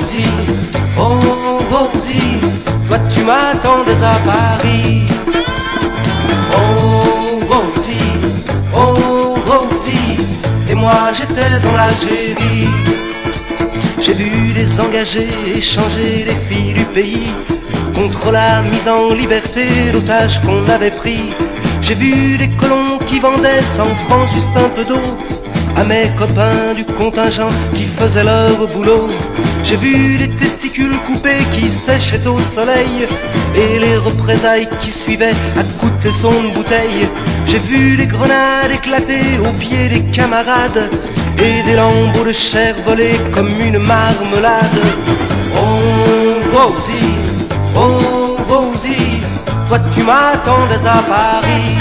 Rosie, oh Rosie, toi tu m'attendais à Paris. Oh Rosie, oh Rosie, et moi j'étais en Algérie. J'ai vu des engagés échanger les filles du pays contre la mise en liberté d'otages qu'on avait pris. J'ai vu des colons qui vendaient 100 francs juste un peu d'eau à mes copains du contingent qui faisaient leur boulot. J'ai vu des testicules coupés qui séchaient au soleil et les représailles qui suivaient à coups de tesson de bouteille. J'ai vu des grenades éclater aux pieds des camarades et des lambeaux de chair voler comme une marmelade. Oh Rosie, oh Rosie, toi tu m'attendais à Paris.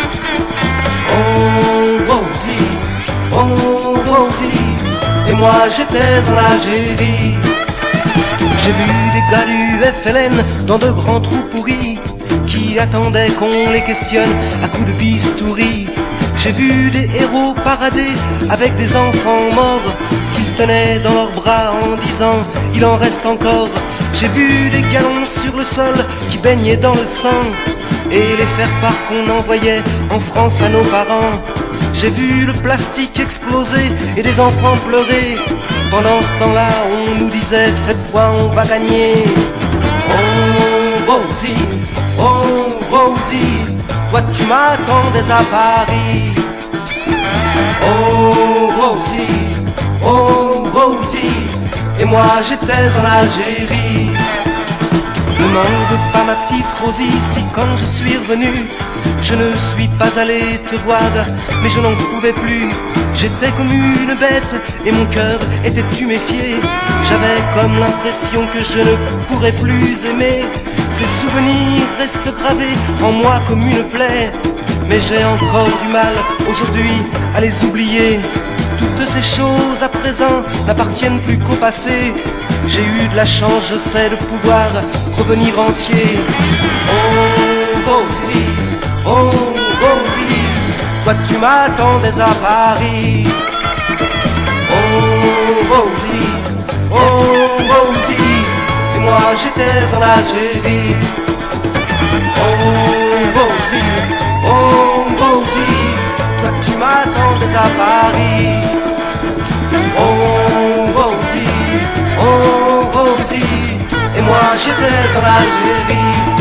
Oh Rosie, oh Rosie, et moi j'étais en Algérie. J'ai vu des gars du FLN dans de grands trous pourris qui attendaient qu'on les questionne à coups de bistouri. J'ai vu des héros parader avec des enfants morts qu'ils tenaient dans leurs bras en disant il en reste encore. J'ai vu des galons sur le sol qui baignaient dans le sang et les faire-part qu'on envoyait en France à nos parents. J'ai vu le plastique exploser et des enfants pleurer. Pendant ce temps-là, on nous disait cette fois on va gagner. Oh Rosie, oh Rosie, toi tu m'attendais à Paris. Oh Rosie, oh Rosie, et moi j'étais en Algérie. Ne m'en veux pas ma petite Rosie si quand je suis revenu je ne suis pas allé te voir, mais je n'en pouvais plus. J'étais comme une bête et mon cœur était tuméfié. J'avais comme l'impression que je ne pourrais plus aimer. Ces souvenirs restent gravés en moi comme une plaie, mais j'ai encore du mal aujourd'hui à les oublier. Toutes ces choses à présent n'appartiennent plus qu'au passé. J'ai eu de la chance, je sais, de pouvoir revenir entier. Oh Rosie, oh Rosie, toi tu m'attendais à Paris. Oh Rosie, oh Rosie, et moi j'étais en Algérie. Oh Rosie, oh Rosie, toi tu m'attendais à Paris. Oh Rosie, oh Rosie, et moi j'étais en Algérie.